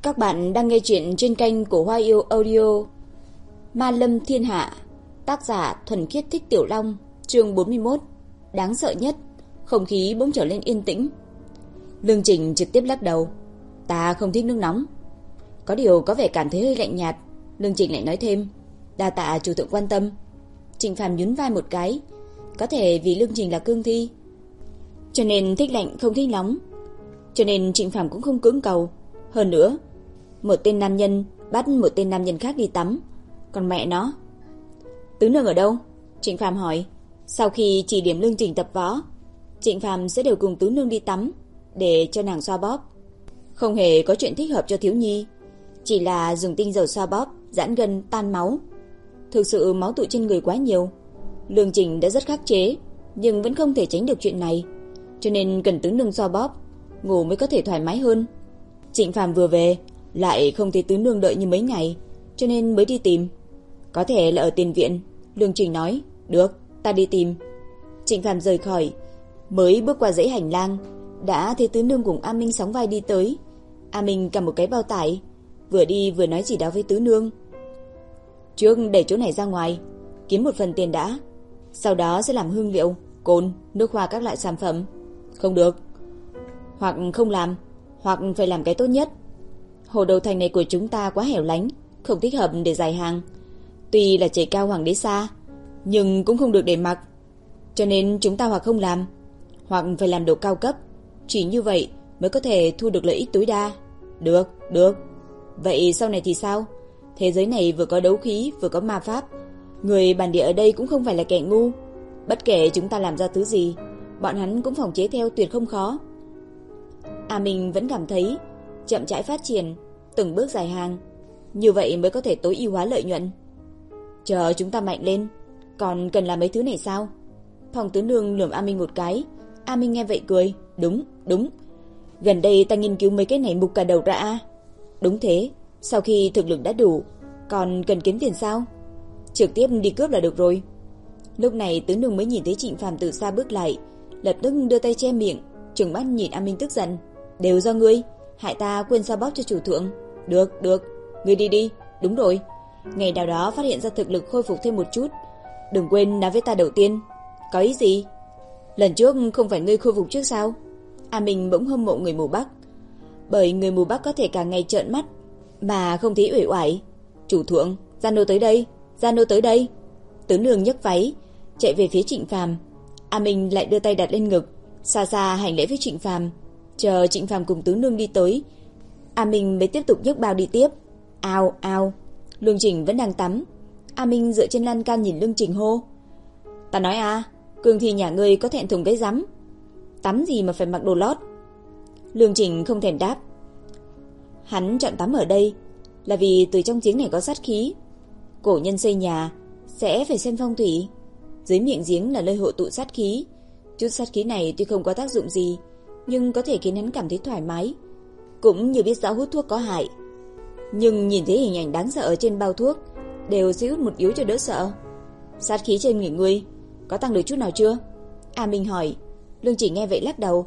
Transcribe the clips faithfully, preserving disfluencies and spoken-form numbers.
Các bạn đang nghe chuyện trên kênh của Hoa Yêu Audio. Ma Lâm Thiên Hạ, tác giả Thuần Khiết Thích Tiểu Long, chương bốn mươi mốt. Đáng sợ nhất. Không khí bỗng trở lên yên tĩnh. Lương Trình trực tiếp lắc đầu. Ta không thích nước nóng. Có điều có vẻ cảm thấy hơi lạnh nhạt. Lương Trình lại nói thêm, đa tạ chủ thượng quan tâm. Trịnh Phàm nhún vai một cái. Có thể vì Lương Trình là cương thi, cho nên thích lạnh không thích nóng. Cho nên Trịnh Phàm cũng không cưỡng cầu. Hơn nữa, một tên nam nhân bắt một tên nam nhân khác đi tắm, còn mẹ nó. Tứ nương ở đâu? Trịnh Phàm hỏi. Sau khi chỉ điểm Lương Trình tập võ, Trịnh Phàm sẽ đều cùng tứ nương đi tắm để cho nàng xoa bóp. Không hề có chuyện thích hợp cho thiếu nhi, chỉ là dùng tinh dầu xoa bóp, giãn gân, tan máu. Thực sự máu tụ trên người quá nhiều. Lương Trình đã rất khắc chế, nhưng vẫn không thể tránh được chuyện này, cho nên cần tứ nương xoa bóp, ngủ mới có thể thoải mái hơn. Trịnh Phàm vừa về, lại không thấy tứ nương đợi như mấy ngày, cho nên mới đi tìm. Có thể là ở tiền viện. Lương Trình nói, được, ta đi tìm. Trịnh Phàm rời khỏi, mới bước qua dãy hành lang, đã thấy tứ nương cùng A Minh sóng vai đi tới. A Minh cầm một cái bao tải, vừa đi vừa nói gì đó với tứ nương. Trước để chỗ này ra ngoài, kiếm một phần tiền đã, sau đó sẽ làm hương liệu, cồn, nước hoa các loại sản phẩm. Không được. Hoặc không làm, hoặc phải làm cái tốt nhất. Hồ Đầu Thành này của chúng ta quá hẻo lánh, không thích hợp để giải hàng. Tuy là trời cao hoàng đế xa, nhưng cũng không được để mặc. Cho nên chúng ta hoặc không làm, hoặc phải làm đồ cao cấp. Chỉ như vậy mới có thể thu được lợi ích tối đa. Được, được. Vậy sau này thì sao? Thế giới này vừa có đấu khí, vừa có ma pháp. Người bản địa ở đây cũng không phải là kẻ ngu. Bất kể chúng ta làm ra thứ gì, bọn hắn cũng phòng chế theo tuyệt không khó. A Minh vẫn cảm thấy chậm rãi phát triển, từng bước giải hàng, như vậy mới có thể tối ưu hóa lợi nhuận. Chờ chúng ta mạnh lên, còn cần làm mấy thứ này sao? Phòng tứ nương lườm A Minh một cái. A Minh nghe vậy cười, đúng, đúng. Gần đây ta nghiên cứu mấy cái này mục cả đầu ra a. Đúng thế, sau khi thực lực đã đủ, còn cần kiếm tiền sao? Trực tiếp đi cướp là được rồi. Lúc này tứ nương mới nhìn thấy Trịnh Phàm từ xa bước lại, lập tức đưa tay che miệng, trừng mắt nhìn A Minh tức giận. Đều do ngươi, hại ta quên xoa bóp cho chủ thượng. Được, được, ngươi đi đi. Đúng rồi, ngày nào đó phát hiện ra thực lực khôi phục thêm một chút, đừng quên nói với ta đầu tiên. Có ý gì? Lần trước không phải ngươi khôi phục trước sao? A Minh bỗng hâm mộ người mù Bắc, bởi người mù Bắc có thể cả ngày trợn mắt mà không thấy uể oải. Chủ thượng, Gia nô tới đây, Gia nô tới đây. Tứ nương nhấc váy chạy về phía Trịnh Phàm. A Minh lại đưa tay đặt lên ngực, xa xa hành lễ với Trịnh Phàm. Chờ Trịnh Phàm cùng tứ nương đi tới, A Minh mới tiếp tục nhấc bao đi tiếp. Ao ao. Lương Trình vẫn đang tắm. A Minh dựa trên lan can nhìn Lương Trình hô, ta nói à, cương thi nhà ngươi có thẹn thùng cái rắm, tắm gì mà phải mặc đồ lót. Lương Trình không thèm đáp. Hắn chọn tắm ở đây là vì từ trong giếng này có sát khí. Cổ nhân xây nhà sẽ phải xem phong thủy, dưới miệng giếng là nơi hội tụ sát khí. Chút sát khí này tuy không có tác dụng gì, nhưng có thể khiến hắn cảm thấy thoải mái. Cũng như biết rõ hút thuốc có hại, nhưng nhìn thấy hình ảnh đáng sợ ở trên bao thuốc, đều sẽ hút một yếu cho đỡ sợ. Sát khí trên người ngươi có tăng được chút nào chưa? A Minh hỏi. Lương Trình nghe vậy lắc đầu.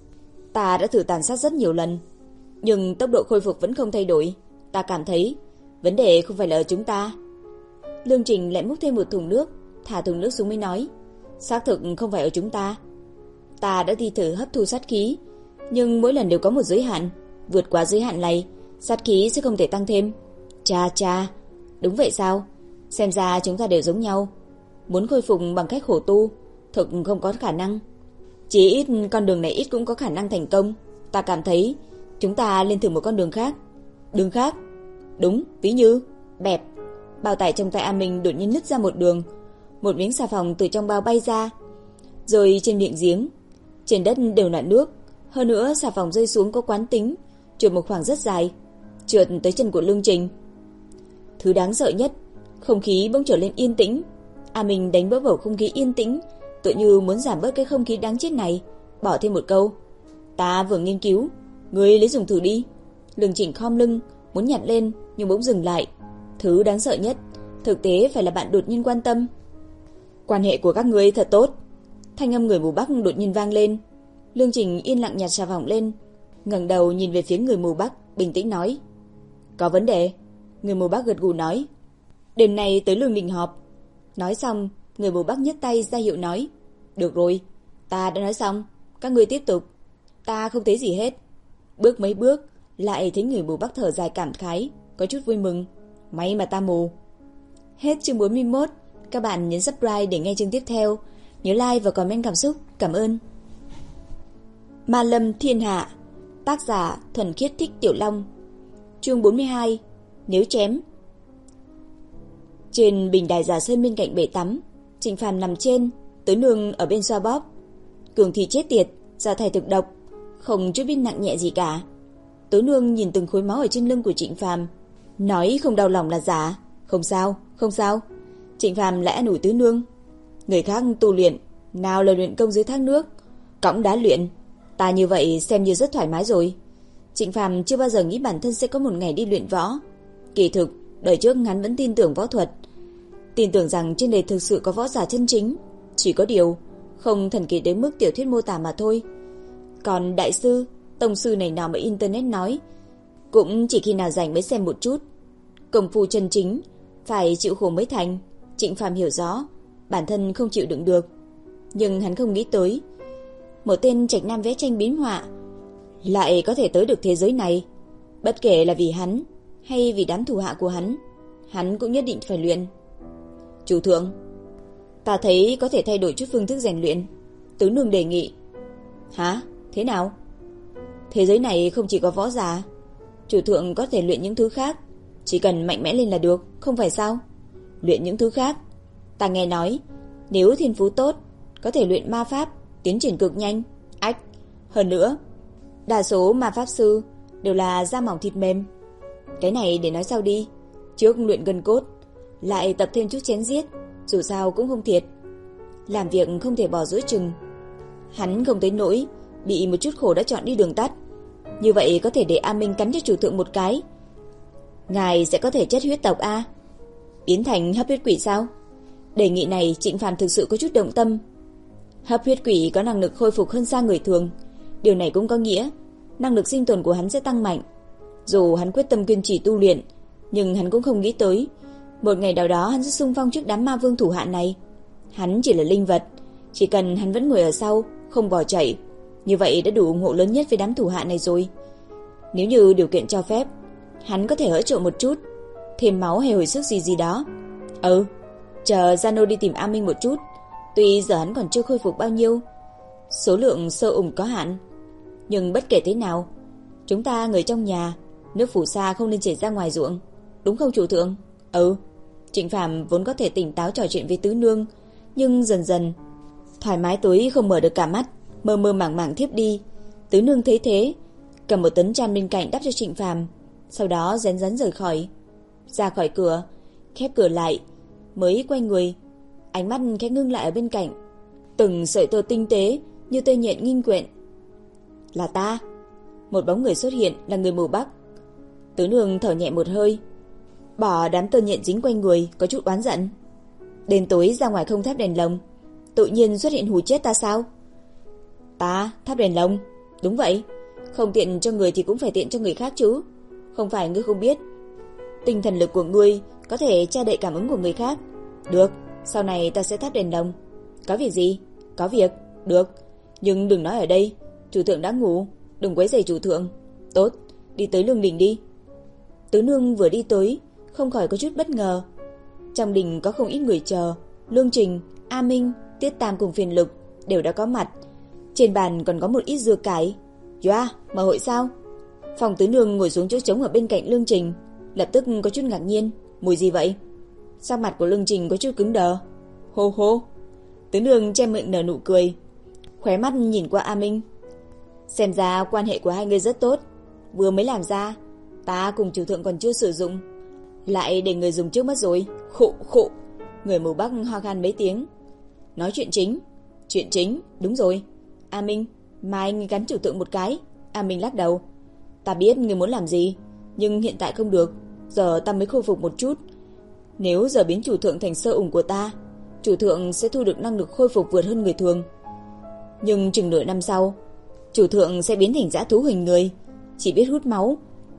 Ta đã thử tàn sát rất nhiều lần, nhưng tốc độ khôi phục vẫn không thay đổi. Ta cảm thấy vấn đề không phải là ở chúng ta. Lương Trình lại múc thêm một thùng nước, thả thùng nước xuống mới nói, xác thực không phải ở chúng ta. Ta đã đi thử hấp thu sát khí, nhưng mỗi lần đều có một giới hạn. Vượt quá giới hạn này, sát khí sẽ không thể tăng thêm. Cha cha, đúng vậy sao? Xem ra chúng ta đều giống nhau. Muốn khôi phục bằng cách khổ tu, thực không có khả năng. Chỉ ít con đường này ít cũng có khả năng thành công. Ta cảm thấy chúng ta nên thử một con đường khác. Đường khác? Đúng, ví như bẹp. Bao tải trong tay A Minh đột nhiên nứt ra một đường, một miếng xà phòng từ trong bao bay ra, rồi trên miệng giếng. Trên đất đều là nước, hơn nữa xà phòng rơi xuống có quán tính, trượt một khoảng rất dài, trượt tới chân của Lương Trình. Thứ đáng sợ nhất, không khí bỗng trở lên yên tĩnh. A Minh đánh vỡ bầu không khí yên tĩnh, tựa như muốn giảm bớt cái không khí đáng chết này, bỏ thêm một câu, ta vừa nghiên cứu, ngươi lấy dùng thử đi. Lương Trình khom lưng muốn nhặt lên, nhưng bỗng dừng lại. Thứ đáng sợ nhất thực tế phải là bạn đột nhiên quan tâm. Quan hệ của các ngươi thật tốt. Thanh âm người mù Bắc đột nhiên vang lên. Lương Trình yên lặng nhặt xà phòng lên, ngẩng đầu nhìn về phía người mù Bắc, bình tĩnh nói, Có vấn đề. Người mù Bắc gật gù nói. Đêm nay tới Lương Đình họp. Nói xong, người mù Bắc nhấc tay ra hiệu nói. Được rồi, ta đã nói xong, các ngươi tiếp tục. Ta không thấy gì hết. Bước mấy bước, lại thấy người mù Bắc thở dài cảm khái, có chút vui mừng. May mà ta mù. Hết chương bốn mươi mốt. Các bạn nhấn subscribe để nghe chương tiếp theo. Nhớ like và comment cảm xúc. Cảm ơn. Ma Lâm Thiên Hạ. Tác giả Thuần Khiết Thích Tiểu Long. Chương bốn mươi hai. Nếu chém. Trên bình đài Giả Sơn bên cạnh bể tắm, Trịnh Phàm nằm trên, Tứ Nương ở bên xoa bóp. Cường thì chết tiệt, da thải thực độc, không chút biết nặng nhẹ gì cả. Tứ Nương nhìn từng khối máu ở trên lưng của Trịnh Phàm, nói không đau lòng là giả. Không sao, không sao. Trịnh Phàm lại an ủi Tứ Nương. Người khác tu luyện, nào là luyện công dưới thác nước, cõng đá luyện. Ta như vậy xem như rất thoải mái rồi. Trịnh Phàm chưa bao giờ nghĩ bản thân sẽ có một ngày đi luyện võ. Kỳ thực, đời trước hắn vẫn tin tưởng võ thuật, tin tưởng rằng trên đời thực sự có võ giả chân chính. Chỉ có điều, không thần kỳ đến mức tiểu thuyết mô tả mà thôi. Còn đại sư, tông sư này nào mà internet nói, cũng chỉ khi nào rảnh mới xem một chút. Công phu chân chính, phải chịu khổ mới thành. Trịnh Phàm hiểu rõ, bản thân không chịu đựng được. Nhưng hắn không nghĩ tới, một tên trạch nam vẽ tranh biếm họa lại có thể tới được thế giới này. Bất kể là vì hắn hay vì đám thủ hạ của hắn, hắn cũng nhất định phải luyện. Chủ thượng, ta thấy có thể thay đổi chút phương thức rèn luyện. Tứ Nương đề nghị. Hả? Thế nào? Thế giới này không chỉ có võ giả, chủ thượng có thể luyện những thứ khác. Chỉ cần mạnh mẽ lên là được, không phải sao? Luyện những thứ khác? Ta nghe nói, nếu thiên phú tốt, có thể luyện ma pháp, tiến triển cực nhanh. Ách, hơn nữa, đa số ma pháp sư đều là da mỏng thịt mềm. Cái này để nói sau đi. Trước luyện gân cốt, lại tập thêm chút chém giết, dù sao cũng không thiệt. Làm việc không thể bỏ giữa chừng. Hắn không thấy nỗi bị một chút khổ đã chọn đi đường tắt. Như vậy có thể để A Minh cắn cho chủ thượng một cái, ngài sẽ có thể chất huyết tộc A, biến thành hấp huyết quỷ sao? Đề nghị này Trịnh Phàm thực sự có chút động tâm. Hấp huyết quỷ có năng lực khôi phục hơn xa người thường. Điều này cũng có nghĩa năng lực sinh tồn của hắn sẽ tăng mạnh. Dù hắn quyết tâm kiên trì tu luyện, nhưng hắn cũng không nghĩ tới một ngày nào đó hắn sẽ xung phong trước đám ma vương thủ hạ này. Hắn chỉ là linh vật, chỉ cần hắn vẫn ngồi ở sau, không bỏ chạy, như vậy đã đủ ủng hộ lớn nhất với đám thủ hạ này rồi. Nếu như điều kiện cho phép, hắn có thể hỗ trợ một chút, thêm máu hay hồi sức gì gì đó. Ừ, chờ Zano đi tìm A Minh một chút. Tuy giờ hắn còn chưa khôi phục bao nhiêu, số lượng sơ ủng có hạn, nhưng bất kể thế nào, chúng ta người trong nhà, nước phù sa không nên chảy ra ngoài ruộng, đúng không chủ thượng? Ừ. Trịnh Phàm vốn có thể tỉnh táo trò chuyện với Tứ Nương, nhưng dần dần thoải mái tới không mở được cả mắt, mơ mơ màng màng thiếp đi. Tứ Nương thấy thế, cầm một tấn chăn bên cạnh đắp cho Trịnh Phàm, sau đó rén rén rời khỏi. Ra khỏi cửa, khép cửa lại, mới quay người, ánh mắt khẽ ngưng lại ở bên cạnh. Từng sợi tơ tinh tế như tơ nhện nghinh quyện. Là ta. Một bóng người xuất hiện, là người mù Bắc. Tứ Nương thở nhẹ một hơi, bỏ đám tơ nhện dính quanh người, có chút oán giận. Đêm tối ra ngoài không thắp đèn lồng, tự nhiên xuất hiện hù chết ta sao? Ta thắp đèn lồng? Đúng vậy, không tiện cho người thì cũng phải tiện cho người khác chứ. Không phải ngươi không biết, tinh thần lực của ngươi có thể che đậy cảm ứng của người khác. Được, sau này ta sẽ thắp đèn lồng. Có việc gì? Có việc. Được, nhưng đừng nói ở đây, chủ thượng đã ngủ, đừng quấy rầy chủ thượng. Tốt, đi tới Lương Đình đi. Tứ Nương vừa đi tới, không khỏi có chút bất ngờ. Trong đình có không ít người chờ. Lương Trình, A Minh, Tiết Tam cùng Phiền Lực đều đã có mặt. Trên bàn còn có một ít dưa cải. Doa, mở hội sao? Phòng Tứ Nương ngồi xuống chỗ trống ở bên cạnh Lương Trình, lập tức có chút ngạc nhiên. Mùi gì vậy? Sắc mặt của Lương Trình có chút cứng đờ. Hô hô. Tứ Nương che miệng nở nụ cười, khóe mắt nhìn qua A Minh. Xem ra quan hệ của hai người rất tốt. Vừa mới làm ra, ta cùng chủ thượng còn chưa sử dụng, lại để người dùng trước mất rồi. Khụ khụ. Người mù Bắc ho khan mấy tiếng. Nói chuyện chính. Chuyện chính, đúng rồi. A Minh, mai ngươi gắn chủ thượng một cái. A Minh lắc đầu. Ta biết ngươi muốn làm gì, nhưng hiện tại không được. Giờ ta mới khôi phục một chút. Nếu giờ biến chủ thượng thành sơ ủng của ta, chủ thượng sẽ thu được năng lực khôi phục vượt hơn người thường. Nhưng chừng nửa năm sau, chủ thượng sẽ biến thành dã thú hình người, chỉ biết hút máu,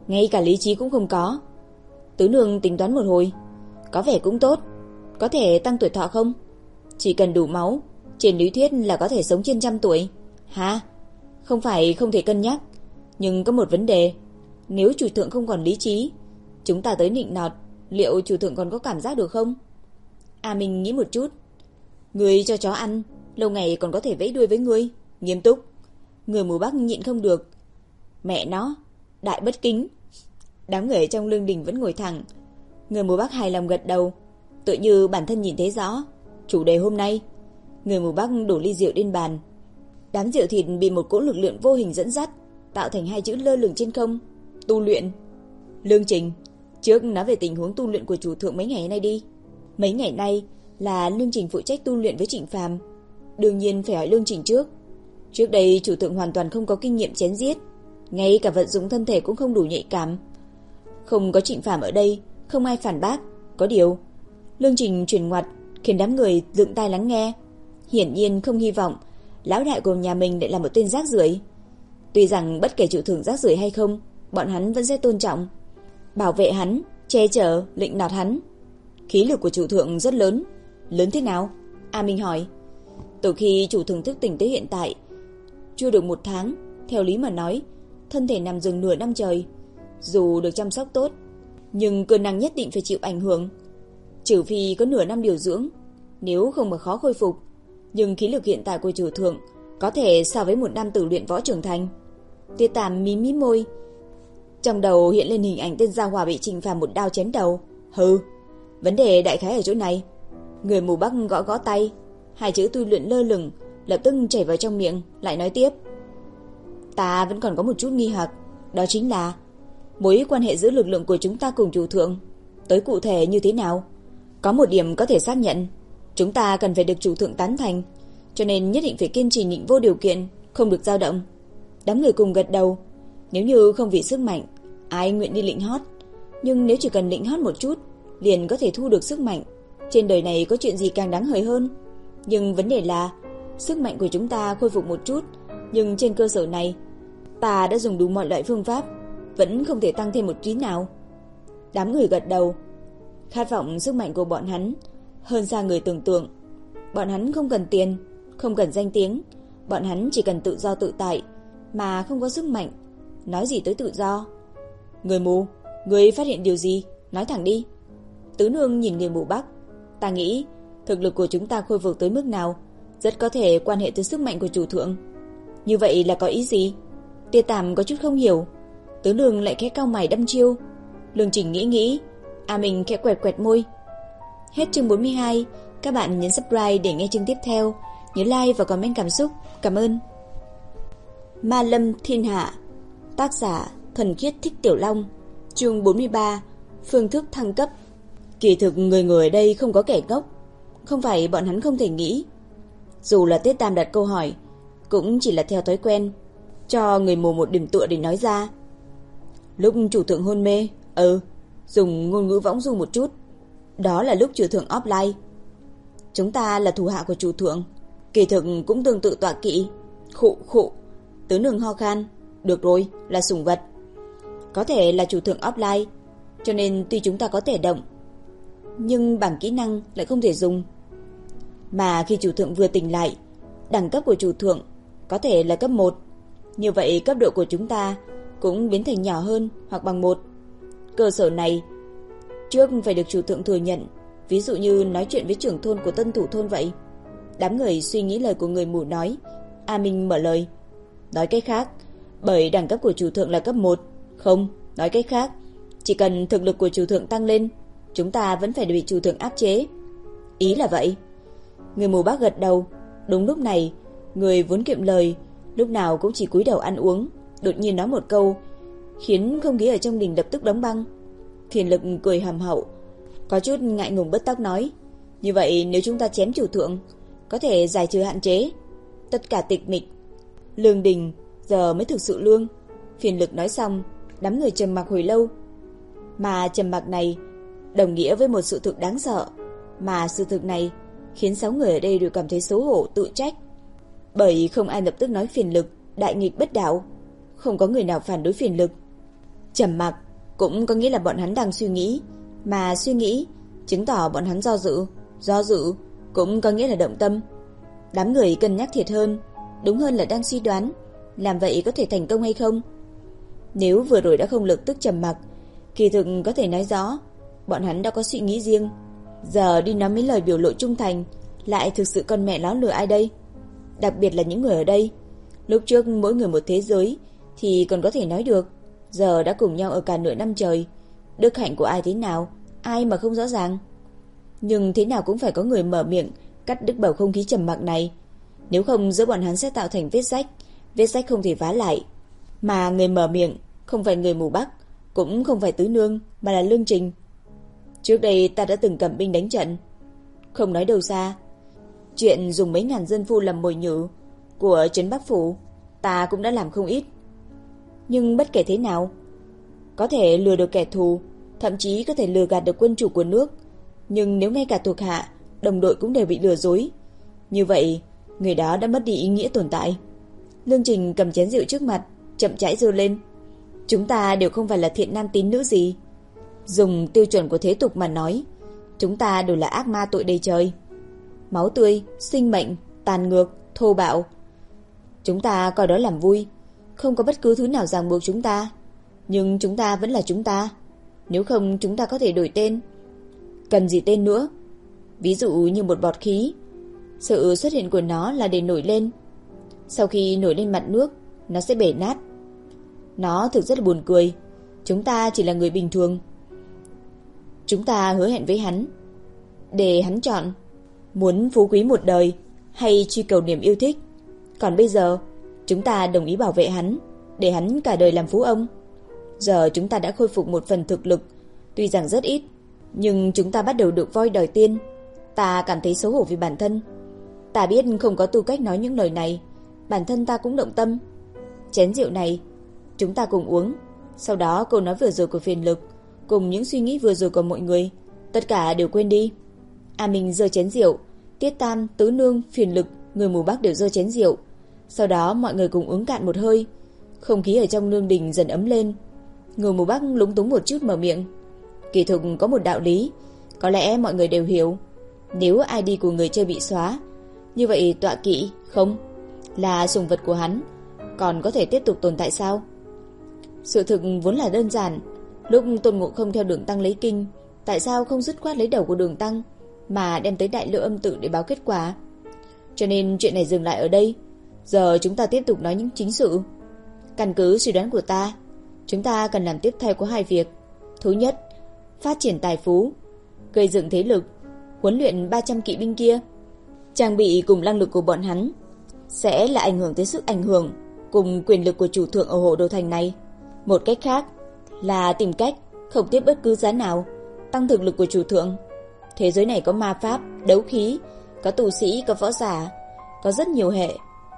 ngay cả lý trí cũng không có. Tứ nương tính toán một hồi, có vẻ cũng tốt. Có thể tăng tuổi thọ không? Chỉ cần đủ máu, trên lý thuyết là có thể sống trên trăm tuổi. Hả? Không phải không thể cân nhắc, nhưng có một vấn đề. Nếu chủ thượng không còn lý trí, chúng ta tới nịnh nọt, liệu chủ thượng còn có cảm giác được không? A Minh nghĩ một chút. Người cho chó ăn, lâu ngày còn có thể vẫy đuôi với ngươi. Nghiêm túc. Người mù Bắc nhịn không được. Mẹ nó, đại bất kính. Đám người trong lương đình vẫn ngồi thẳng. Người mù Bắc hài lòng gật đầu, tự như bản thân nhìn thấy rõ chủ đề hôm nay. Người mù Bắc đổ ly rượu lên bàn. Đám rượu thịt bị một cỗ lực lượng vô hình dẫn dắt, tạo thành hai chữ lơ lửng trên không: tu luyện. Lương Trình, trước nói về tình huống tu luyện của chủ thượng mấy ngày nay đi. Mấy ngày nay là Lương Trình phụ trách tu luyện với Trịnh Phàm. Đương nhiên phải hỏi Lương Trình trước. Trước đây chủ thượng hoàn toàn không có kinh nghiệm chém giết, ngay cả vận dụng thân thể cũng không đủ nhạy cảm. Không có Trịnh Phàm ở đây, không ai phản bác. Có điều, Lương Trình chuyển ngoặt khiến đám người dựng tai lắng nghe. Hiển nhiên không hy vọng lão đại của nhà mình lại là một tên rác rưởi. Tuy rằng bất kể chủ thượng rác rưởi hay không, bọn hắn vẫn sẽ tôn trọng, bảo vệ hắn, che chở, lịnh nọt hắn. Khí lực của chủ thượng rất lớn. Lớn thế nào? A Minh hỏi. Từ khi chủ thượng thức tỉnh tới hiện tại, chưa được một tháng, theo lý mà nói, thân thể nằm giường nửa năm trời. Dù được chăm sóc tốt, nhưng cơ năng nhất định phải chịu ảnh hưởng. Trừ phi có nửa năm điều dưỡng, nếu không mà khó khôi phục. Nhưng khí lực hiện tại của chủ thượng có thể so với một năm tử luyện võ trưởng thành. Tiết Tam mím mím môi, trong đầu hiện lên hình ảnh tên gia hỏa bị Trịnh Phàm một đao chém đầu. Hừ, vấn đề đại khái ở chỗ này. Người mù Bắc gõ gõ tay, hai chữ tu luyện lơ lửng lập tức chảy vào trong miệng, lại nói tiếp. Ta vẫn còn có một chút nghi hoặc, đó chính là mối quan hệ giữa lực lượng của chúng ta cùng chủ thượng tới cụ thể như thế nào. Có một điểm có thể xác nhận, chúng ta cần phải được chủ thượng tán thành, cho nên nhất định phải kiên trì nhịn vô điều kiện, không được dao động. Đám người cùng gật đầu. Nếu như không vì sức mạnh, ai nguyện đi lịnh hót. Nhưng nếu chỉ cần lịnh hót một chút, liền có thể thu được sức mạnh. Trên đời này có chuyện gì càng đáng hời hơn. Nhưng vấn đề là sức mạnh của chúng ta khôi phục một chút, nhưng trên cơ sở này ta đã dùng đủ mọi loại phương pháp, vẫn không thể tăng thêm một tí nào. Đám người gật đầu. Khát vọng sức mạnh của bọn hắn hơn xa người tưởng tượng. Bọn hắn không cần tiền, không cần danh tiếng, bọn hắn chỉ cần tự do tự tại, mà không có sức mạnh, nói gì tới tự do. Người mù, người phát hiện điều gì? Nói thẳng đi. Tứ nương nhìn người mù Bắc. Ta nghĩ thực lực của chúng ta khôi phục tới mức nào rất có thể quan hệ tới sức mạnh của chủ thượng. Như vậy là có ý gì? Tia Tàm có chút không hiểu. Tứ nương lại khẽ cau mày đâm chiêu. Lương Trình nghĩ nghĩ. A Minh khẽ quẹt quẹt môi. Hết chương bốn mươi hai. Các bạn nhấn subscribe để nghe chương tiếp theo. Nhớ like và comment cảm xúc. Cảm ơn. Ma Lâm Thiên Hạ. Tác giả Thuần Khiết Thích Tiểu Long. Chương bốn mươi ba. Phương thức thăng cấp. Kỳ thực người người ở đây không có kẻ ngốc. Không phải bọn hắn không thể nghĩ. Dù là Tiết Tam đặt câu hỏi, cũng chỉ là theo thói quen, cho người mù một điểm tựa để nói ra. Lúc chủ thượng hôn mê, Ừ dùng ngôn ngữ võng du một chút, đó là lúc chủ thượng offline. Chúng ta là thủ hạ của chủ thượng, kỳ thực cũng tương tự tọa kỵ. Khụ khụ. Tứ nương ho khan. Được rồi, là sủng vật. Có thể là chủ thượng offline, cho nên tuy chúng ta có thể động, nhưng bảng kỹ năng lại không thể dùng. Mà khi chủ thượng vừa tỉnh lại, đẳng cấp của chủ thượng có thể là cấp một. Như vậy cấp độ của chúng ta cũng biến thành nhỏ hơn hoặc bằng một. Cơ sở này trước phải được chủ thượng thừa nhận. Ví dụ như nói chuyện với trưởng thôn của tân thủ thôn vậy. Đám người suy nghĩ lời của người mù nói. A Minh mở lời. Nói cách khác, bởi đẳng cấp của chủ thượng là cấp một. Không, nói cách khác, chỉ cần thực lực của chủ thượng tăng lên, chúng ta vẫn phải bị chủ thượng áp chế. Ý là vậy. Người mù Bắc gật đầu. Đúng lúc này, người vốn kiệm lời, lúc nào cũng chỉ cúi đầu ăn uống, đột nhiên nói một câu khiến không khí ở trong đình lập tức đóng băng. Thiền Lực cười hàm hậu, có chút ngại ngùng bứt tóc nói. Như vậy nếu chúng ta chém chủ thượng, có thể giải trừ hạn chế. Tất cả tịch mịch. Lương đình giờ mới thực sự lương. Thiền Lực nói xong, đám người trầm mặc hồi lâu. Mà trầm mặc này đồng nghĩa với một sự thực đáng sợ. Mà sự thực này khiến sáu người ở đây đều cảm thấy xấu hổ tự trách. Bởi không ai lập tức nói Phiền Lực đại nghịch bất đạo. Không có người nào phản đối Phiền Lực. Trầm mặc cũng có nghĩa là bọn hắn đang suy nghĩ, mà suy nghĩ chứng tỏ bọn hắn do dự, do dự cũng có nghĩa là động tâm. Đám người cân nhắc thiệt hơn, đúng hơn là đang suy đoán, làm vậy có thể thành công hay không. Nếu vừa rồi đã không lập tức trầm mặc, kỳ thực có thể nói rõ bọn hắn đã có suy nghĩ riêng. Giờ đi nói mấy lời biểu lộ trung thành, lại thực sự con mẹ láo lừa ai đây? Đặc biệt là những người ở đây, lúc trước mỗi người một thế giới thì còn có thể nói được, giờ đã cùng nhau ở cả nửa năm trời, đức hạnh của ai thế nào, ai mà không rõ ràng. Nhưng thế nào cũng phải có người mở miệng cắt đứt bầu không khí trầm mặc này, nếu không giữa bọn hắn sẽ tạo thành vết rách, vết rách không thể vá lại. Mà người mở miệng không phải người mù Bắc, cũng không phải Tứ Nương, mà là Lương Trình. Trước đây ta đã từng cầm binh đánh trận, không nói đâu xa, chuyện dùng mấy ngàn dân phu làm mồi nhử của trấn Bắc Phủ ta cũng đã làm không ít. Nhưng bất kể thế nào, có thể lừa được kẻ thù, thậm chí có thể lừa gạt được quân chủ của nước, nhưng nếu ngay cả thuộc hạ, đồng đội cũng đều bị lừa dối, như vậy người đó đã mất đi ý nghĩa tồn tại. Lương Trình cầm chén rượu trước mặt, chậm rãi giơ lên. Chúng ta đều không phải là thiện nam tín nữ gì, dùng tiêu chuẩn của thế tục mà nói, chúng ta đều là ác ma tội đầy trời. Máu tươi, sinh mệnh, tàn ngược, thô bạo. Chúng ta coi đó làm vui, không có bất cứ thứ nào ràng buộc chúng ta, nhưng chúng ta vẫn là chúng ta. Nếu không chúng ta có thể đổi tên, cần gì tên nữa. Ví dụ như một bọt khí, sự xuất hiện của nó là để nổi lên, sau khi nổi lên mặt nước nó sẽ bể nát. Nó thực rất là buồn cười. Chúng ta chỉ là người bình thường. Chúng ta hứa hẹn với hắn, để hắn chọn muốn phú quý một đời hay truy cầu niềm yêu thích. Còn bây giờ chúng ta đồng ý bảo vệ hắn, để hắn cả đời làm phú ông. Giờ chúng ta đã khôi phục một phần thực lực, tuy rằng rất ít, nhưng chúng ta bắt đầu được voi đòi tiên. Ta cảm thấy xấu hổ vì bản thân. Ta biết không có tư cách nói những lời này, bản thân ta cũng động tâm. Chén rượu này chúng ta cùng uống, sau đó câu nói vừa rồi của Phiền Lực cùng những suy nghĩ vừa rồi của mọi người, tất cả đều quên đi. A Minh giơ chén rượu, Tiết Tam, Tứ Nương, Phiền Lực, người mù Bắc đều giơ chén rượu. Sau đó mọi người cùng uống cạn một hơi. Không khí ở trong nương đình dần ấm lên. Người mù Bắc lúng túng một chút mở miệng. Kỳ thực có một đạo lý, có lẽ mọi người đều hiểu. Nếu i đê của người chơi bị xóa, như vậy tọa kỵ không là sùng vật của hắn còn có thể tiếp tục tồn tại sao? Sự thực vốn là đơn giản. Lúc Tôn Ngộ Không theo Đường Tăng lấy kinh, tại sao không dứt khoát lấy đầu của Đường Tăng mà đem tới Đại Lư Âm Tự để báo kết quả? Cho nên chuyện này dừng lại ở đây. Giờ chúng ta tiếp tục nói những chính sự. Căn cứ suy đoán của ta, chúng ta cần làm tiếp theo có hai việc. Thứ nhất, phát triển tài phú, gây dựng thế lực, huấn luyện ba trăm kỵ binh kia. Trang bị cùng năng lực của bọn hắn sẽ là ảnh hưởng tới sức ảnh hưởng cùng quyền lực của chủ thượng ở Hồ Đồ Thành này. Một cách khác là tìm cách không tiếp bất cứ giá nào tăng thực lực của chủ thượng. Thế giới này có ma pháp, đấu khí, có tù sĩ, có võ giả, có rất nhiều hệ.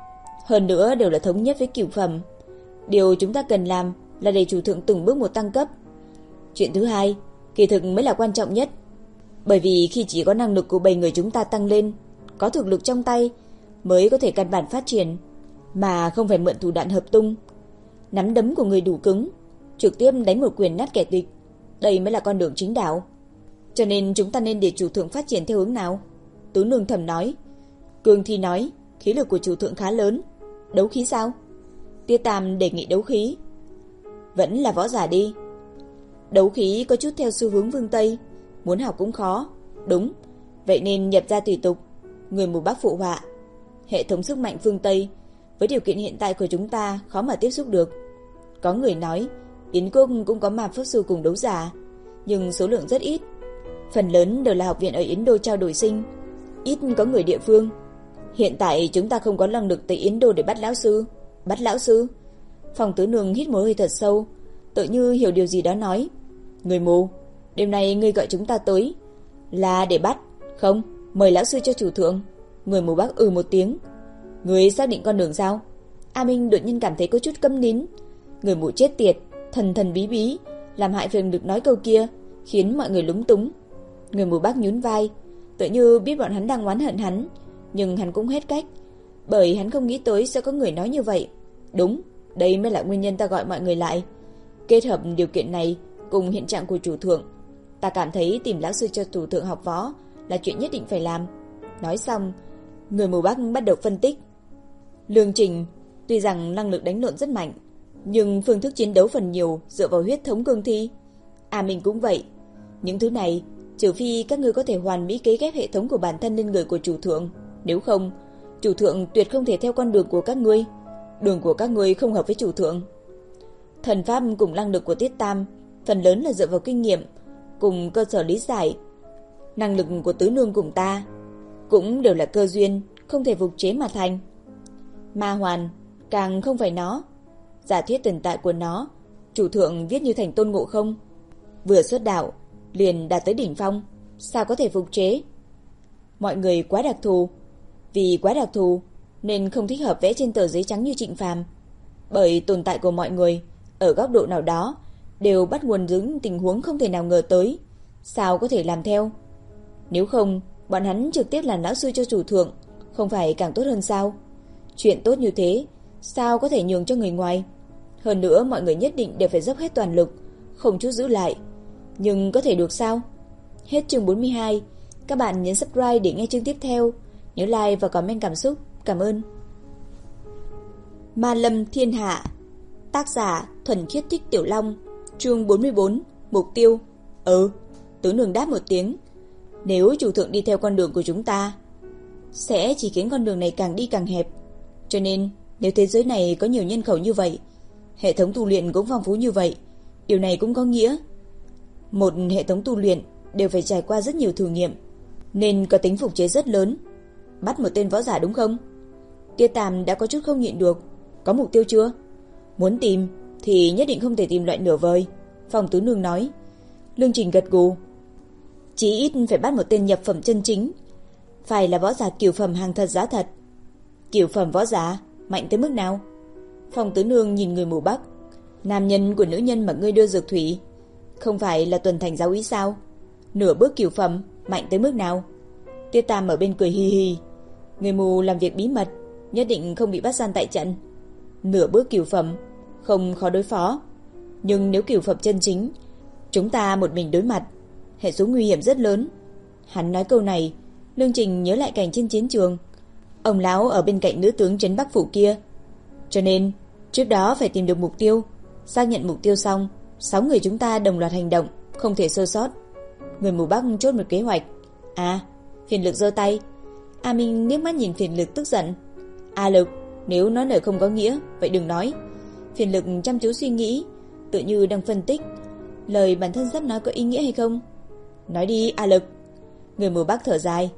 Hơn nữa đều là thống nhất với cửu phẩm. Điều chúng ta cần làm là để chủ thượng từng bước một tăng cấp. Chuyện thứ hai, kỳ thực mới là quan trọng nhất. Bởi vì khi chỉ có năng lực của bảy người chúng ta tăng lên, có thực lực trong tay, mới có thể căn bản phát triển, mà không phải mượn thủ đoạn hợp tung. Nắm đấm của người đủ cứng, trực tiếp đánh một quyền nát kẻ địch, đây mới là con đường chính đạo. Cho nên chúng ta nên để chủ thượng phát triển theo hướng nào? Tứ Nương thầm nói. Cương Thi nói, khí lực của chủ thượng khá lớn. Đấu khí sao? Tiết Tam đề nghị đấu khí. Vẫn là võ giả đi. Đấu khí có chút theo xu hướng phương Tây, muốn học cũng khó. Đúng, vậy nên nhập ra tùy tục. Người mù Bắc phụ họa. Hệ thống sức mạnh phương Tây với điều kiện hiện tại của chúng ta khó mà tiếp xúc được. Có người nói Yến Quốc cũng có ma pháp sư cùng đấu giả, nhưng số lượng rất ít. Phần lớn đều là học viện ở Yến Đô trao đổi sinh, ít có người địa phương. Hiện tại chúng ta không có năng lực tới Yến Đô để bắt lão sư. Bắt lão sư? Phòng Tứ Nương hít một hơi thật sâu, tự như hiểu điều gì đó nói. Người mù, đêm nay ngươi gọi chúng ta tới là để bắt, không, mời lão sư cho chủ thượng. Người mù Bắc ừ một tiếng. Ngươi xác định con đường sao? A Minh đột nhiên cảm thấy có chút câm nín. Người mù chết tiệt, thần thần bí bí, làm hại Phiền Lực nói câu kia, khiến mọi người lúng túng. Người mù Bắc nhún vai, tự như biết bọn hắn đang oán hận hắn, nhưng hắn cũng hết cách, bởi hắn không nghĩ tới sẽ có người nói như vậy. Đúng, đây mới là nguyên nhân ta gọi mọi người lại. Kết hợp điều kiện này cùng hiện trạng của chủ thượng, ta cảm thấy tìm lão sư cho chủ thượng học võ là chuyện nhất định phải làm. Nói xong, người mù Bắc bắt đầu phân tích. Lương Trình tuy rằng năng lực đánh lộn rất mạnh, nhưng phương thức chiến đấu phần nhiều dựa vào huyết thống cương thi. À mình cũng vậy. Những thứ này, trừ phi các ngươi có thể hoàn mỹ cấy ghép hệ thống của bản thân lên người của chủ thượng, nếu không, chủ thượng tuyệt không thể theo con đường của các ngươi. Đường của các ngươi không hợp với chủ thượng. Thần pháp cùng năng lực của Tiết Tam phần lớn là dựa vào kinh nghiệm cùng cơ sở lý giải. Năng lực của tứ nương cùng ta cũng đều là cơ duyên, không thể phục chế mà thành. Ma hoàn càng không phải nó. Giả thuyết tồn tại của nó, chủ thượng viết như thành Tôn Ngộ Không, vừa xuất đạo liền đạt tới đỉnh phong, sao có thể phục chế? Mọi người quá đặc thù, vì quá đặc thù nên không thích hợp vẽ trên tờ giấy trắng như Trịnh Phàm. Bởi tồn tại của mọi người ở góc độ nào đó đều bắt nguồn từ những tình huống không thể nào ngờ tới, sao có thể làm theo? Nếu không, bọn hắn trực tiếp làm lão sư cho chủ thượng, không phải càng tốt hơn sao? Chuyện tốt như thế, sao có thể nhường cho người ngoài? Hơn nữa mọi người nhất định đều phải dốc hết toàn lực, không chút giữ lại. Nhưng có thể được sao? Hết chương bốn mươi hai. Các bạn nhấn subscribe để nghe chương tiếp theo. Nhớ like và comment cảm xúc. Cảm ơn. Ma Lâm Thiên Hạ. Tác giả Thuần Khiết Thích Tiểu Long. Chương bốn mươi bốn. Mục tiêu. Ừ. Tứ nương đáp một tiếng. Nếu chủ thượng đi theo con đường của chúng ta, sẽ chỉ khiến con đường này càng đi càng hẹp. Cho nên nếu thế giới này có nhiều nhân khẩu như vậy, hệ thống tu luyện cũng phong phú như vậy, điều này cũng có nghĩa một hệ thống tu luyện đều phải trải qua rất nhiều thử nghiệm, nên có tính phục chế rất lớn. Bắt một tên võ giả đúng không? Tiết Tam đã có chút không nhịn được. Có mục tiêu chưa? Muốn tìm thì nhất định không thể tìm loại nửa vời. Phong Tứ Nương nói. Lương Trình gật gù. Chí ít phải bắt một tên nhập phẩm chân chính, phải là võ giả cửu phẩm hàng thật giá thật. Cửu phẩm võ giả mạnh tới mức nào? Phong Tứ Nương nhìn người mù Bắc. Nam nhân của nữ nhân mà ngươi đưa dược thủy không phải là tuần thành giáo úy sao? Nửa bước cửu phẩm mạnh tới mức nào? Tiết Tam ở bên cười hi hi. Người mù làm việc bí mật, nhất định không bị bắt gian tại trận. Nửa bước cửu phẩm không khó đối phó, nhưng nếu cửu phẩm chân chính, chúng ta một mình đối mặt, hệ số nguy hiểm rất lớn. Hắn nói câu này, Lương Trình nhớ lại cảnh trên chiến trường, ông lão ở bên cạnh nữ tướng trấn Bắc phủ kia. Cho nên trước đó phải tìm được mục tiêu. Xác nhận mục tiêu xong, sáu người chúng ta đồng loạt hành động, không thể sơ sót. Người mù Bắc chốt một kế hoạch. À, Phiền Lực giơ tay. A Minh liếc mắt nhìn Phiền Lực tức giận. A Lực, nếu nói lời không có nghĩa, vậy đừng nói. Phiền Lực chăm chú suy nghĩ, tự như đang phân tích lời bản thân sắp nói có ý nghĩa hay không. Nói đi A Lực. Người mù Bắc thở dài.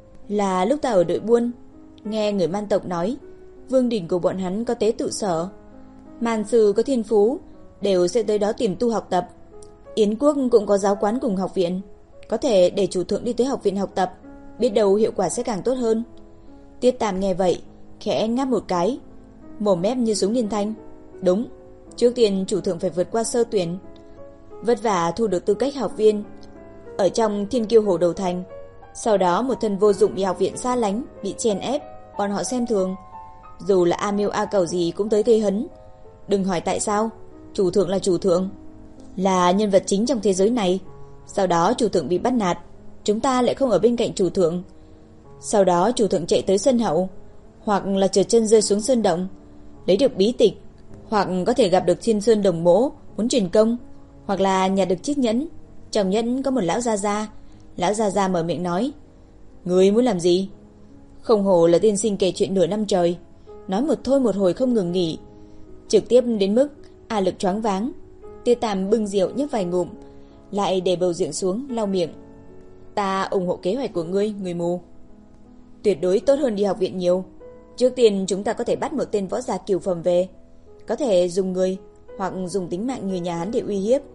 Là lúc ta ở đội buôn, nghe người man tộc nói vương đỉnh của bọn hắn có tế tự sở, màn sư có thiên phú đều sẽ tới đó tìm tu học tập. Yến Quốc cũng có giáo quán cùng học viện, có thể để chủ thượng đi tới học viện học tập, biết đâu hiệu quả sẽ càng tốt hơn. Tiết Tam nghe vậy khẽ ngáp một cái, mồm mép như súng liên thanh. Đúng, trước tiên chủ thượng phải vượt qua sơ tuyển, vất vả thu được tư cách học viên ở trong Thiên Kiêu Hồ Đầu Thành. Sau đó một thân vô dụng bị học viện xa lánh, bị chèn ép, bọn họ xem thường. Dù là A Miêu A Cầu gì cũng tới gây hấn. Đừng hỏi tại sao, chủ thượng là chủ thượng, là nhân vật chính trong thế giới này. Sau đó chủ thượng bị bắt nạt, chúng ta lại không ở bên cạnh chủ thượng. Sau đó chủ thượng chạy tới sân hậu, hoặc là trượt chân rơi xuống sơn động, lấy được bí tịch, hoặc có thể gặp được Thiên Sơn Đồng Mỗ muốn truyền công, hoặc là nhặt được chiếc nhẫn. Trong nhẫn có một lão gia gia. Lão gia gia mở miệng nói. Ngươi muốn làm gì? Không hồ là tiên sinh kể chuyện nửa năm trời, nói một thôi một hồi không ngừng nghỉ, trực tiếp đến mức A Lực choáng váng. Tiết Tam bưng rượu nhấp vài ngụm, lại để bầu rượu xuống, lau miệng. Ta ủng hộ kế hoạch của ngươi, người mù. Tuyệt đối tốt hơn đi học viện nhiều. Trước tiên chúng ta có thể bắt một tên võ giả cửu phẩm về, có thể dùng người hoặc dùng tính mạng người nhà hắn để uy hiếp,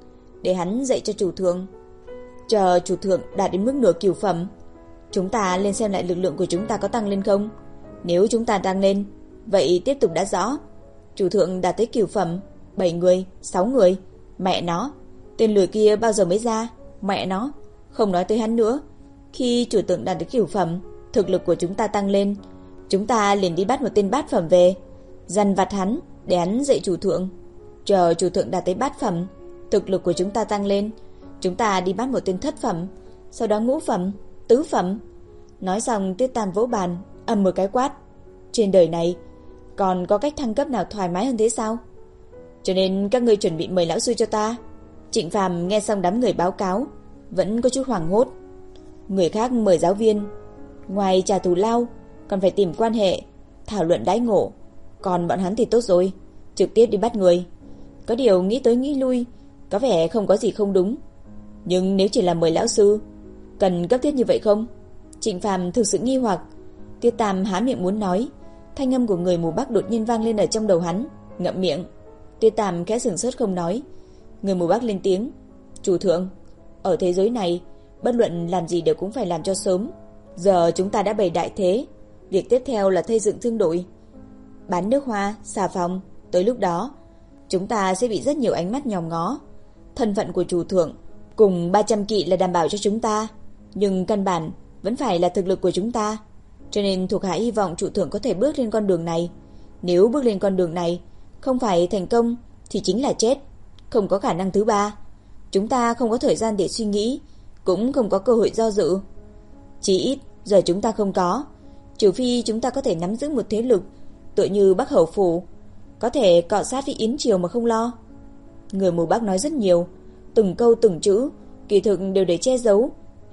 để hắn dạy cho chủ thượng. Chờ chủ thượng đạt đến mức nửa cửu phẩm, chúng ta lên xem lại lực lượng của chúng ta có tăng lên không. Nếu chúng ta tăng lên, vậy tiếp tục đã rõ. Chủ thượng đạt tới cửu phẩm, bảy người, sáu người. Mẹ nó, tên lười kia bao giờ mới ra? Mẹ nó, không nói tới hắn nữa. Khi chủ thượng đạt tới cửu phẩm, thực lực của chúng ta tăng lên, chúng ta liền đi bắt một tên bát phẩm về, dằn vặt hắn để hắn dạy chủ thượng. Chờ chủ thượng đạt tới bát phẩm, thực lực của chúng ta tăng lên, chúng ta đi bắt một tên thất phẩm, sau đó ngũ phẩm, tứ phẩm. Nói xong Tuyết Tam vỗ bàn, ầm một cái quát. Trên đời này còn có cách thăng cấp nào thoải mái hơn thế sao? Cho nên các ngươi chuẩn bị mời lão sư cho ta. Trịnh Phàm nghe xong đám người báo cáo, vẫn có chút hoảng hốt. Người khác mời giáo viên, ngoài trả thù lao còn phải tìm quan hệ, thảo luận đãi ngộ. Còn bọn hắn thì tốt rồi, trực tiếp đi bắt người. Có điều nghĩ tới nghĩ lui, có vẻ không có gì không đúng. Nhưng nếu chỉ là mời lão sư, cần cấp thiết như vậy không? Trịnh Phàm thực sự nghi hoặc. Tiết Tam há miệng muốn nói, thanh âm của người mù Bắc đột nhiên vang lên ở trong đầu hắn, ngậm miệng. Tiết Tam khẽ sửng sốt không nói. Người mù Bắc lên tiếng, chủ thượng, ở thế giới này bất luận làm gì đều cũng phải làm cho sớm. Giờ chúng ta đã bày đại thế, việc tiếp theo là xây dựng thương đội, bán nước hoa, xà phòng. Tới lúc đó chúng ta sẽ bị rất nhiều ánh mắt nhòm ngó. Thân phận của chủ thượng cùng ba trăm kỵ là đảm bảo cho chúng ta, nhưng căn bản vẫn phải là thực lực của chúng ta. Cho nên thuộc hạ hy vọng chủ thượng có thể bước lên con đường này. Nếu bước lên con đường này không phải thành công thì chính là chết, không có khả năng thứ ba. Chúng ta không có thời gian để suy nghĩ, cũng không có cơ hội do dự. Chỉ ít giờ chúng ta không có, trừ phi chúng ta có thể nắm giữ một thế lực tựa như Bắc Hầu Phủ, có thể cọ sát với Yến Triều mà không lo. Người mù Bắc nói rất nhiều, từng câu từng chữ kỳ thực đều để che giấu.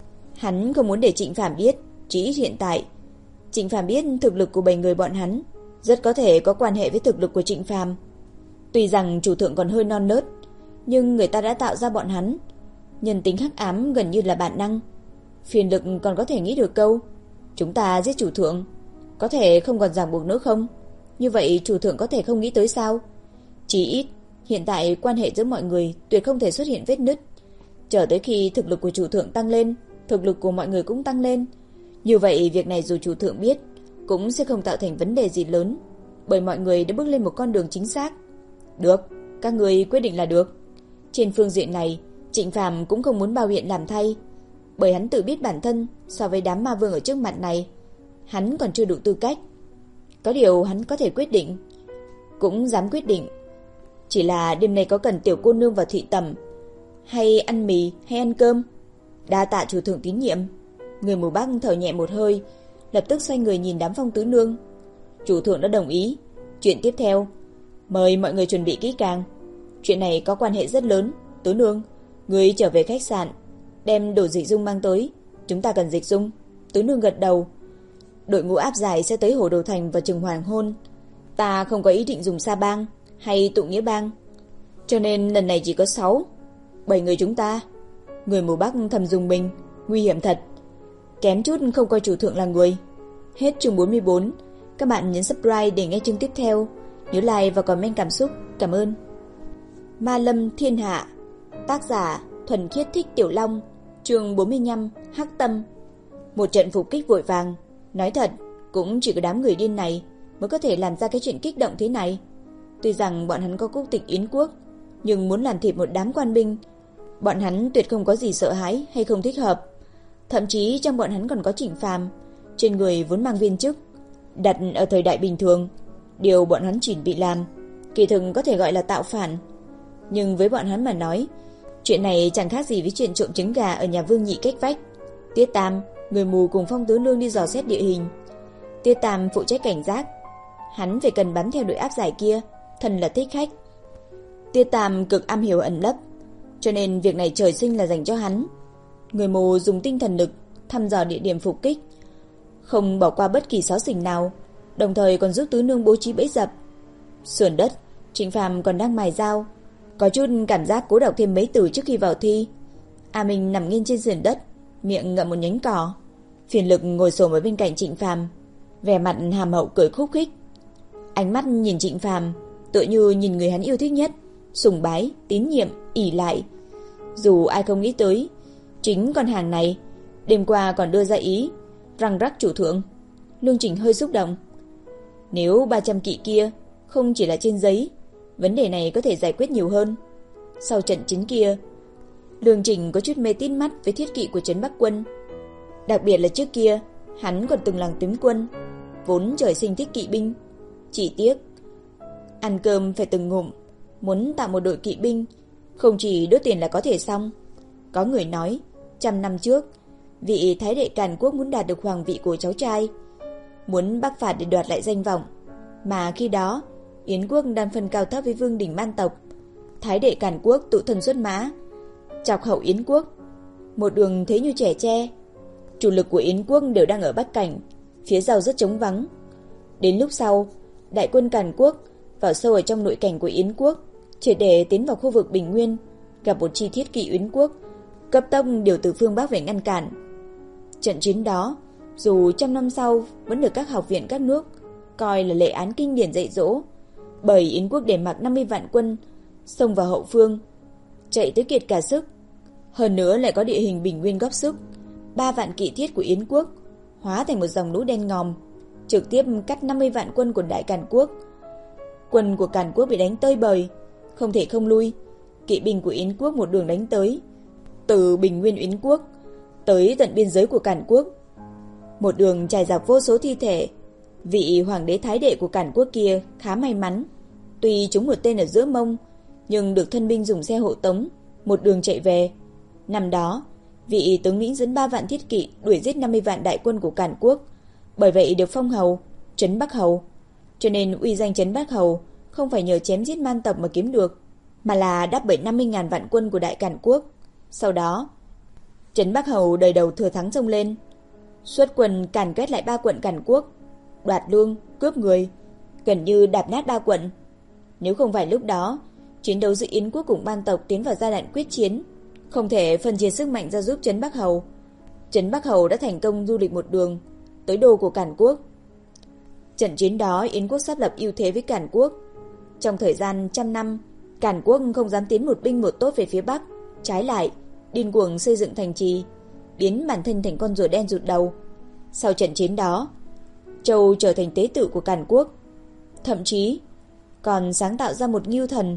Hắn không muốn để Trịnh Phàm biết, chỉ ít hiện tại Trịnh Phàm biết thực lực của bảy người bọn hắn rất có thể có quan hệ với thực lực của Trịnh Phàm. Tuy rằng chủ thượng còn hơi non nớt, nhưng người ta đã tạo ra bọn hắn. Nhân tính hắc ám gần như là bản năng. Phiền lực còn có thể nghĩ được câu, chúng ta giết chủ thượng, có thể không còn ràng buộc nữa không? Như vậy chủ thượng có thể không nghĩ tới sao? Chỉ ít hiện tại quan hệ giữa mọi người tuyệt không thể xuất hiện vết nứt. Chờ tới khi thực lực của chủ thượng tăng lên, thực lực của mọi người cũng tăng lên. Như vậy việc này dù chủ thượng biết cũng sẽ không tạo thành vấn đề gì lớn, bởi mọi người đã bước lên một con đường chính xác. Được, các người quyết định là được. Trên phương diện này Trịnh Phàm cũng không muốn bao biện làm thay, bởi hắn tự biết bản thân so với đám ma vương ở trước mặt này, hắn còn chưa đủ tư cách. Có điều hắn có thể quyết định, cũng dám quyết định. Chỉ là đêm nay có cần tiểu cô nương vào thị tẩm, hay ăn mì hay ăn cơm? Đa tạ chủ thượng tín nhiệm. Người mù Bắc thở nhẹ một hơi, lập tức xoay người nhìn đám Phong tứ nương. Chủ thượng đã đồng ý. Chuyện tiếp theo, mời mọi người chuẩn bị kỹ càng. Chuyện này có quan hệ rất lớn. Tứ nương, người trở về khách sạn, đem đồ dịch dung mang tới, chúng ta cần dịch dung. Tứ nương gật đầu. Đội ngũ áp giải sẽ tới Hồ Đồ Thành vào chừng hoàng hôn. Ta không có ý định dùng sa bang hay tụ nghĩa bang, cho nên lần này chỉ có sáu bảy người chúng ta. Người mù Bắc thầm dùng mình, nguy hiểm thật, kém chút không coi chủ thượng là người. Hết chương bốn mươi bốn. Các bạn nhấn subscribe để nghe chương tiếp theo, nhớ like và comment cảm xúc. Cảm ơn. Ma Lâm Thiên Hạ, tác giả Thuần Khiết Thích Tiểu Long, chương bốn mươi lăm. Hắc Tâm. Một trận phục kích vội vàng, nói thật cũng chỉ có đám người điên này mới có thể làm ra cái chuyện kích động thế này. Tuy rằng bọn hắn có quốc tịch Yến quốc, nhưng muốn làm thịt một đám quan binh, bọn hắn tuyệt không có gì sợ hãi hay không thích hợp. Thậm chí trong bọn hắn còn có Trịnh Phàm, trên người vốn mang viên chức. Đặt ở thời đại bình thường, điều bọn hắn chỉ bị làm kỳ thực có thể gọi là tạo phản. Nhưng với bọn hắn mà nói, chuyện này chẳng khác gì với chuyện trộm trứng gà ở nhà Vương Nhị cách vách. Tiết Tam, người mù cùng Phong tứ nương đi dò xét địa hình. Tiết Tam phụ trách cảnh giác, hắn phải cần bám theo đội áp giải kia, thần là thích khách. Tiết Tam cực am hiểu ẩn nấp, cho nên việc này trời sinh là dành cho hắn. Người mù dùng tinh thần lực thăm dò địa điểm phục kích, không bỏ qua bất kỳ xó xỉnh nào, đồng thời còn giúp tứ nương bố trí bẫy dập. Sườn đất, Trịnh Phàm còn đang mài dao, có chút cảm giác cố đọc thêm mấy từ trước khi vào thi. A Minh nằm nghiêng trên sườn đất, miệng ngậm một nhánh cỏ. Phiền Lực ngồi xổm ở bên cạnh Trịnh Phàm, vẻ mặt hàm hậu cười khúc khích. Ánh mắt nhìn Trịnh Phàm tựa như nhìn người hắn yêu thích nhất, sùng bái, tín nhiệm, ỷ lại. Dù ai không nghĩ tới, chính con hàng này đêm qua còn đưa ra ý răng rắc chủ thượng. Lương Trình hơi xúc động. Nếu ba trăm kỵ kia không chỉ là trên giấy, vấn đề này có thể giải quyết nhiều hơn. Sau trận chiến kia, Lương Trình có chút mê tít mắt với thiết kỵ của trấn Bắc quân. Đặc biệt là trước kia, hắn còn từng làm tướng quân, vốn trời sinh thích kỵ binh. Chỉ tiếc, ăn cơm phải từng ngụm, muốn tạo một đội kỵ binh, không chỉ đốt tiền là có thể xong. Có người nói, trăm năm trước, vị thái đệ Càn Quốc muốn đạt được hoàng vị của cháu trai, muốn bắc phạt để đoạt lại danh vọng. Mà khi đó, Yến quốc đang phân cao thấp với vương đình man tộc. Thái đệ Càn Quốc tụ thần xuất mã, chọc hậu Yến quốc, một đường thế như trẻ tre. Chủ lực của Yến quốc đều đang ở Bắc Cảnh, phía sau rất trống vắng. Đến lúc sau, đại quân Càn Quốc vào sâu ở trong nội cảnh của Yến quốc, triệt để tiến vào khu vực Bình Nguyên, gặp một chi thiết kỵ Yến quốc, cấp tốc điều từ phương Bắc về ngăn cản. Trận chiến đó, dù trăm năm sau vẫn được các học viện các nước coi là lệ án kinh điển dạy dỗ, bởi Yến quốc để mặc năm mươi vạn quân xông vào hậu phương, chạy tới kiệt cả sức. Hơn nữa lại có địa hình Bình Nguyên góp sức, ba vạn kỵ thiết của Yến quốc hóa thành một dòng lũ đen ngòm, trực tiếp cắt năm mươi vạn quân của Đại Càn Quốc. Quân của Càn Quốc bị đánh tơi bời, không thể không lui. Kỵ binh của Yến quốc một đường đánh tới, từ Bình Nguyên Yến quốc tới tận biên giới của Càn Quốc, một đường trải dọc vô số thi thể. Vị hoàng đế thái đệ của Càn Quốc kia khá may mắn, tuy trúng một tên ở giữa mông, nhưng được thân binh dùng xe hộ tống, một đường chạy về. Năm đó, vị tướng lĩnh dẫn ba vạn thiết kỵ đuổi giết năm mươi vạn đại quân của Càn Quốc, bởi vậy được phong hầu, Trấn Bắc Hầu. Cho nên uy danh Trấn Bắc Hầu không phải nhờ chém giết man tộc mà kiếm được, mà là đáp bởi năm mươi ngàn vạn quân của Đại Càn Quốc. Sau đó, Trấn Bắc Hầu đời đầu thừa thắng xông lên, xuất quân càn quét lại ba quận Càn Quốc, đoạt lương, cướp người, gần như đạp nát ba quận. Nếu không phải lúc đó, chiến đấu giữa Yến quốc cùng man tộc tiến vào giai đoạn quyết chiến, không thể phân chia sức mạnh ra giúp Trấn Bắc Hầu, Trấn Bắc Hầu đã thành công du lịch một đường tới đô của Càn Quốc. Trận chiến đó Yến quốc sắp lập ưu thế với Càn Quốc. Trong thời gian trăm năm, Càn Quốc không dám tiến một binh một tốt về phía Bắc, trái lại điên cuồng xây dựng thành trì, biến bản thân thành con rùa đen rụt đầu. Sau trận chiến đó, Châu trở thành tế tự của Càn Quốc, thậm chí còn sáng tạo ra một ngưu thần.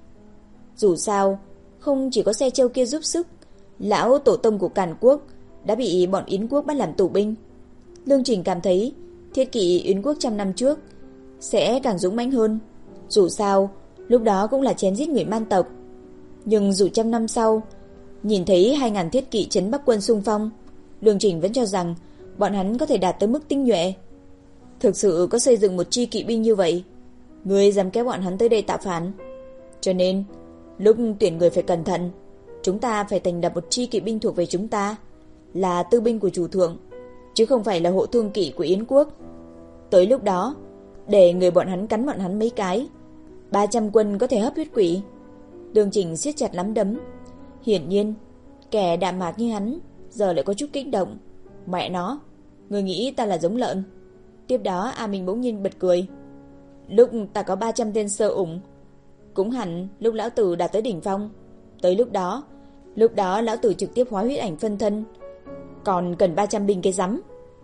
Dù sao, không chỉ có xe Châu kia giúp sức, lão tổ tông của Càn Quốc đã bị bọn Yến quốc bắt làm tù binh. Lương Trình cảm thấy thiết kỵ Yến quốc trăm năm trước sẽ càng dũng mãnh hơn. Dù sao, lúc đó cũng là chém giết người man tộc. Nhưng dù trăm năm sau, nhìn thấy hai ngàn thiết kỵ Trấn Bắc quân xung phong, Lương Trình vẫn cho rằng bọn hắn có thể đạt tới mức tinh nhuệ. Thực sự có xây dựng một chi kỵ binh như vậy, ngươi dám kéo bọn hắn tới đây tạo phản. Cho nên, lúc tuyển người phải cẩn thận. Chúng ta phải thành lập một chi kỵ binh thuộc về chúng ta, là tư binh của chủ thượng, chứ không phải là hộ thương kỵ của Yến quốc. Tới lúc đó, để người bọn hắn cắn bọn hắn mấy cái, ba trăm quân có thể hấp huyết quỷ. Lương Trình siết chặt nắm đấm. Hiển nhiên, kẻ đạm mạc như hắn giờ lại có chút kích động. Mẹ nó, người nghĩ ta là giống lợn? Tiếp đó A Minh bỗng nhiên bật cười. Lúc ta có ba trăm tên sơ ủng, cũng hẳn lúc lão tử đạt tới đỉnh phong. Tới lúc đó, lúc đó lão tử trực tiếp hóa huyết ảnh phân thân, còn cần ba trăm binh cái rắm.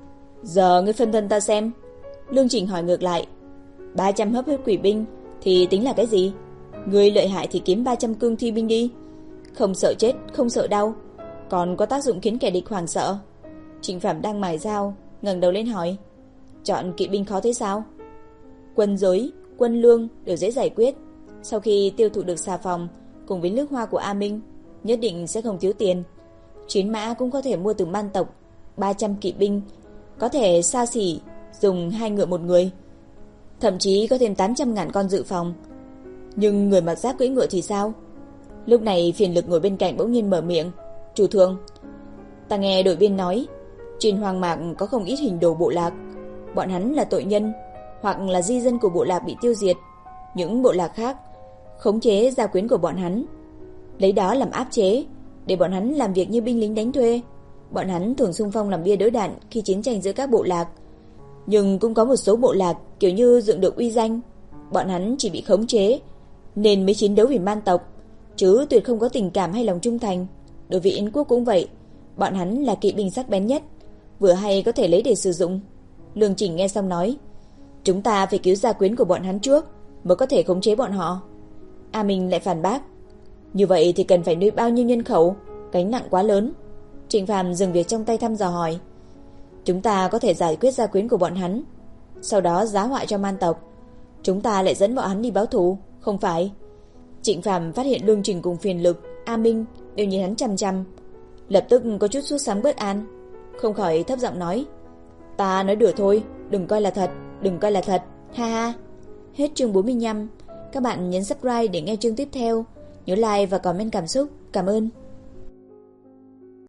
Giờ ngươi phân thân ta xem. Lương Trình hỏi ngược lại. ba trăm hấp huyết quỷ binh thì tính là cái gì? Ngươi lợi hại thì kiếm ba trăm cương thi binh đi, không sợ chết, không sợ đau, còn có tác dụng khiến kẻ địch hoảng sợ. Trịnh Phạm đang mài dao, ngẩng đầu lên hỏi. Chọn kỵ binh khó thế sao? Quân giới, quân lương đều dễ giải quyết. Sau khi tiêu thụ được xà phòng cùng với nước hoa của A Minh, nhất định sẽ không thiếu tiền. Chiến mã cũng có thể mua từ man tộc. ba trăm kỵ binh có thể xa xỉ dùng hai ngựa một người, thậm chí có thêm tám trăm ngàn con dự phòng. Nhưng người mặc giáp cưỡi ngựa thì sao? Lúc này Phiền Lực ngồi bên cạnh bỗng nhiên mở miệng. Chủ thượng, ta nghe đội viên nói trên hoang mạc có không ít hình đồ bộ lạc. Bọn hắn là tội nhân hoặc là di dân của bộ lạc bị tiêu diệt. Những bộ lạc khác khống chế gia quyến của bọn hắn, lấy đó làm áp chế, để bọn hắn làm việc như binh lính đánh thuê. Bọn hắn thường xung phong làm bia đỡ đạn khi chiến tranh giữa các bộ lạc. Nhưng cũng có một số bộ lạc kiểu như dựng được uy danh, bọn hắn chỉ bị khống chế nên mới chiến đấu vì man tộc, chứ tuyệt không có tình cảm hay lòng trung thành. Đối với Yến quốc cũng vậy, bọn hắn là kỵ binh sắc bén nhất, vừa hay có thể lấy để sử dụng. Lương Trình nghe xong nói, chúng ta phải cứu gia quyến của bọn hắn trước mới có thể khống chế bọn họ. A Minh lại phản bác, như vậy thì cần phải nuôi bao nhiêu nhân khẩu, gánh nặng quá lớn. Trịnh Phàm dừng việc trong tay thăm dò hỏi, chúng ta có thể giải quyết gia quyến của bọn hắn, sau đó giá họa cho man tộc, chúng ta lại dẫn bọn hắn đi báo thù, không phải? Trịnh Phàm phát hiện Lương Trình cùng Phiền Lực, A Minh đều nhìn hắn chằm chằm, lập tức có chút sốt sắng bất an, không khỏi thấp giọng nói: "Ta nói đùa thôi, đừng coi là thật, đừng coi là thật, ha ha." Hết chương bốn mươi lăm. Các bạn nhấn subscribe để nghe chương tiếp theo, nhớ like và comment cảm xúc. Cảm ơn.